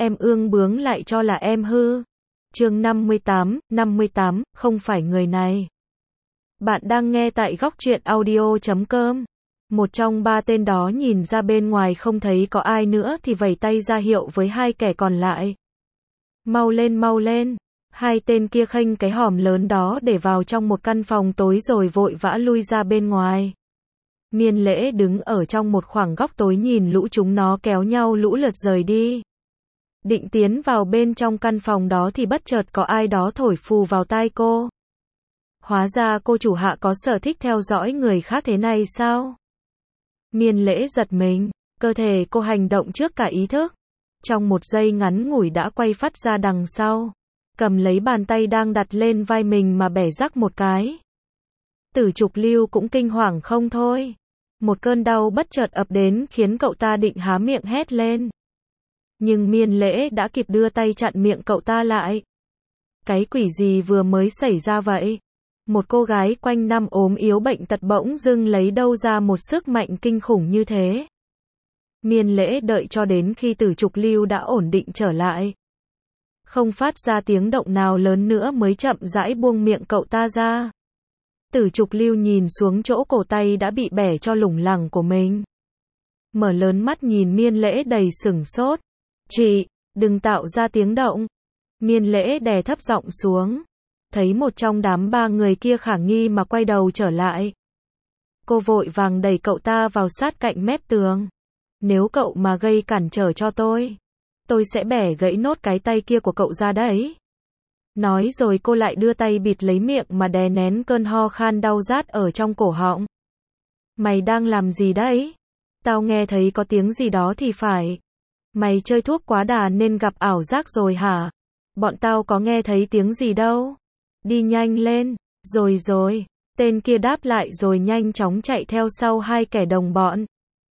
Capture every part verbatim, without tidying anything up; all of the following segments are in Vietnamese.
em ương bướng lại cho là em hư. Chương năm mươi tám, năm mươi tám, không phải người này. Bạn đang nghe tại góc truyện audio chấm com. Một trong ba tên đó nhìn ra bên ngoài không thấy có ai nữa thì vẩy tay ra hiệu với hai kẻ còn lại. Mau lên mau lên. Hai tên kia khênh cái hòm lớn đó để vào trong một căn phòng tối rồi vội vã lui ra bên ngoài. Miên Lễ đứng ở trong một khoảng góc tối nhìn lũ chúng nó kéo nhau lũ lượt rời đi. Định tiến vào bên trong căn phòng đó thì bất chợt có ai đó thổi phù vào tai cô. Hóa ra cô chủ hạ có sở thích theo dõi người khác thế này sao? Miên Lễ giật mình, cơ thể cô hành động trước cả ý thức. Trong một giây ngắn ngủi đã quay phát ra đằng sau, cầm lấy bàn tay đang đặt lên vai mình mà bẻ rắc một cái. Tử Trục Lưu cũng kinh hoàng không thôi. Một cơn đau bất chợt ập đến khiến cậu ta định há miệng hét lên. Nhưng Miên Lễ đã kịp đưa tay chặn miệng cậu ta lại. Cái quỷ gì vừa mới xảy ra vậy? Một cô gái quanh năm ốm yếu bệnh tật bỗng dưng lấy đâu ra một sức mạnh kinh khủng như thế? Miên Lễ đợi cho đến khi Tử Trục Lưu đã ổn định trở lại, không phát ra tiếng động nào lớn nữa mới chậm rãi buông miệng cậu ta ra. Tử Trục Lưu nhìn xuống chỗ cổ tay đã bị bẻ cho lủng lẳng của mình. Mở lớn mắt nhìn Miên Lễ đầy sửng sốt. Chị, đừng tạo ra tiếng động. Miên Lễ đè thấp giọng xuống. Thấy một trong đám ba người kia khả nghi mà quay đầu trở lại. Cô vội vàng đẩy cậu ta vào sát cạnh mép tường. Nếu cậu mà gây cản trở cho tôi, tôi sẽ bẻ gãy nốt cái tay kia của cậu ra đấy. Nói rồi cô lại đưa tay bịt lấy miệng mà đè nén cơn ho khan đau rát ở trong cổ họng. Mày đang làm gì đấy? Tao nghe thấy có tiếng gì đó thì phải. Mày chơi thuốc quá đà nên gặp ảo giác rồi hả? Bọn tao có nghe thấy tiếng gì đâu. Đi nhanh lên. Rồi rồi. Tên kia đáp lại rồi nhanh chóng chạy theo sau hai kẻ đồng bọn.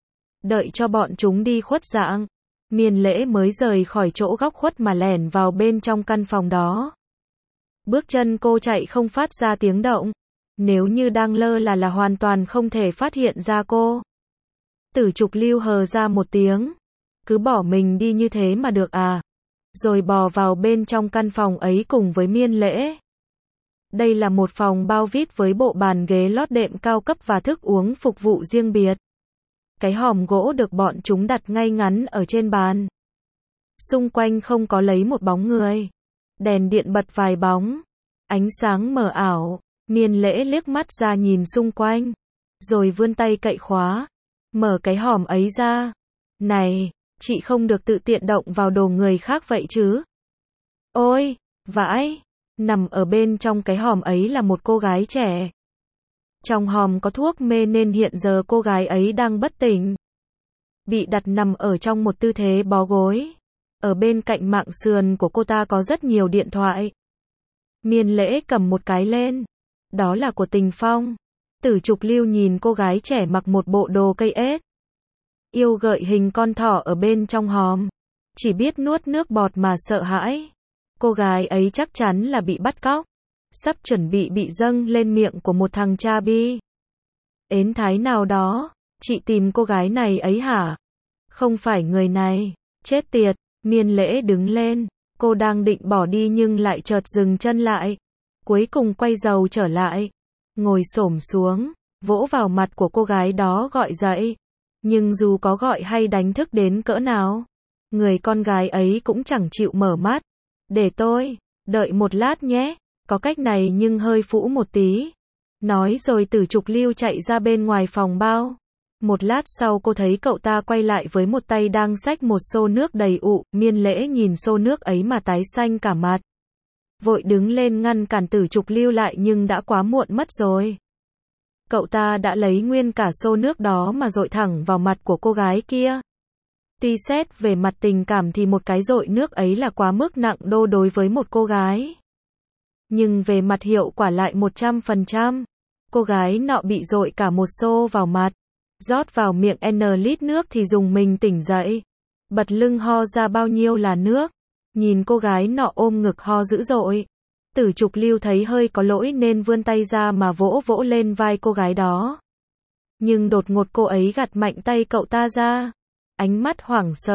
Đợi cho bọn chúng đi khuất dạng, Miên Lễ mới rời khỏi chỗ góc khuất mà lẻn vào bên trong căn phòng đó. Bước chân cô chạy không phát ra tiếng động. Nếu như đang lơ là là hoàn toàn không thể phát hiện ra cô. Tử Trục Lưu hờ ra một tiếng. Cứ bỏ mình đi như thế mà được à? Rồi bò vào bên trong căn phòng ấy cùng với Miên Lễ. Đây là một phòng bao vi ai pi với bộ bàn ghế lót đệm cao cấp và thức uống phục vụ riêng biệt. Cái hòm gỗ được bọn chúng đặt ngay ngắn ở trên bàn. Xung quanh không có lấy một bóng người. Đèn điện bật vài bóng. Ánh sáng mờ ảo. Miên Lễ liếc mắt ra nhìn xung quanh. Rồi vươn tay cậy khóa. Mở cái hòm ấy ra. Này, chị không được tự tiện động vào đồ người khác vậy chứ? Ôi, vãi. Nằm ở bên trong cái hòm ấy là một cô gái trẻ. Trong hòm có thuốc mê nên hiện giờ cô gái ấy đang bất tỉnh. Bị đặt nằm ở trong một tư thế bó gối. Ở bên cạnh mạng sườn của cô ta có rất nhiều điện thoại. Miên Lễ cầm một cái lên. Đó là của Tình Phong. Tử Trục Lưu nhìn cô gái trẻ mặc một bộ đồ cây ếch yêu gợi hình con thỏ ở bên trong hòm. Chỉ biết nuốt nước bọt mà sợ hãi. Cô gái ấy chắc chắn là bị bắt cóc. Sắp chuẩn bị bị dâng lên miệng của một thằng cha bi ến thái nào đó. Chị tìm cô gái này ấy hả? Không phải người này. Chết tiệt. Miên Lễ đứng lên. Cô đang định bỏ đi nhưng lại chợt dừng chân lại. Cuối cùng quay đầu trở lại. Ngồi xổm xuống. Vỗ vào mặt của cô gái đó gọi dậy. Nhưng dù có gọi hay đánh thức đến cỡ nào, người con gái ấy cũng chẳng chịu mở mắt. Để tôi. Đợi một lát nhé. Có cách này nhưng hơi phũ một tí. Nói rồi Tử Trục Lưu chạy ra bên ngoài phòng bao. Một lát sau cô thấy cậu ta quay lại với một tay đang xách một xô nước đầy ụ. Miên Lễ nhìn xô nước ấy mà tái xanh cả mặt. Vội đứng lên ngăn cản Tử Trục Lưu lại nhưng đã quá muộn mất rồi. Cậu ta đã lấy nguyên cả xô nước đó mà dội thẳng vào mặt của cô gái kia. Tuy xét về mặt tình cảm thì một cái dội nước ấy là quá mức nặng đô đối với một cô gái. Nhưng về mặt hiệu quả lại một trăm phần trăm. Cô gái nọ bị dội cả một xô vào mặt. Rót vào miệng N lít nước thì dùng mình tỉnh dậy. Bật lưng ho ra bao nhiêu là nước. Nhìn cô gái nọ ôm ngực ho dữ dội. Tử Trục Lưu thấy hơi có lỗi nên vươn tay ra mà vỗ vỗ lên vai cô gái đó. Nhưng đột ngột cô ấy gạt mạnh tay cậu ta ra. Ánh mắt hoảng sợ.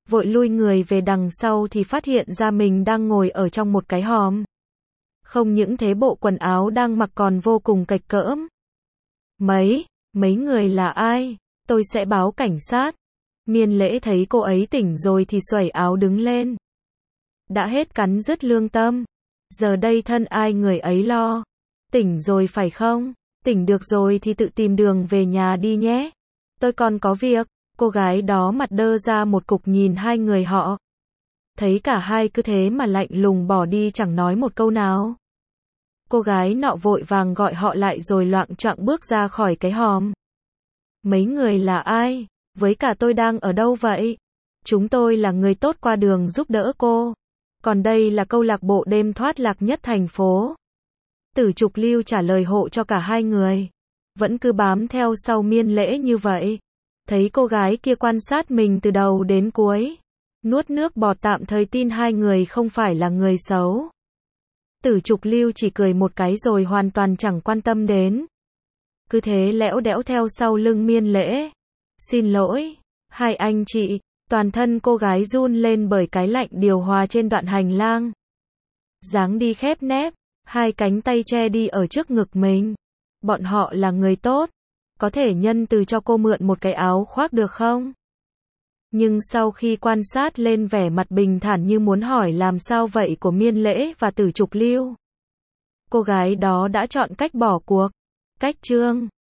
vội lui người về đằng sau thì phát hiện ra mình đang ngồi ở trong một cái hòm. Không những thế bộ quần áo đang mặc còn vô cùng cạch cỡm. Mấy, mấy người là ai? Tôi sẽ báo cảnh sát. Miên Lễ thấy cô ấy tỉnh rồi thì xuẩy áo đứng lên. Đã hết cắn rứt lương tâm. Giờ đây thân ai người ấy lo. Tỉnh rồi phải không? Tỉnh được rồi thì tự tìm đường về nhà đi nhé. Tôi còn có việc. Cô gái đó mặt đơ ra một cục nhìn hai người họ. Thấy cả hai cứ thế mà lạnh lùng bỏ đi chẳng nói một câu nào. Cô gái nọ vội vàng gọi họ lại rồi loạng choạng bước ra khỏi cái hòm. Mấy người là ai? Với cả tôi đang ở đâu vậy? Chúng tôi là người tốt qua đường giúp đỡ cô. Còn đây là câu lạc bộ đêm thoát lạc nhất thành phố. Tử Trục Lưu trả lời hộ cho cả hai người. Vẫn cứ bám theo sau Miên Lễ như vậy. Thấy cô gái kia quan sát mình từ đầu đến cuối. Nuốt nước bọt tạm thời tin hai người không phải là người xấu. Tử Trục Lưu chỉ cười một cái rồi hoàn toàn chẳng quan tâm đến. Cứ thế lẽo đẽo theo sau lưng Miên Lễ. Xin lỗi, hai anh chị. Toàn thân cô gái run lên bởi cái lạnh điều hòa trên đoạn hành lang. Dáng đi khép nép, hai cánh tay che đi ở trước ngực mình. Bọn họ là người tốt. Có thể nhân từ cho cô mượn một cái áo khoác được không? Nhưng sau khi quan sát lên vẻ mặt bình thản như muốn hỏi làm sao vậy của Miên Lễ và Tử Trục Lưu, cô gái đó đã chọn cách bỏ cuộc. Cách chương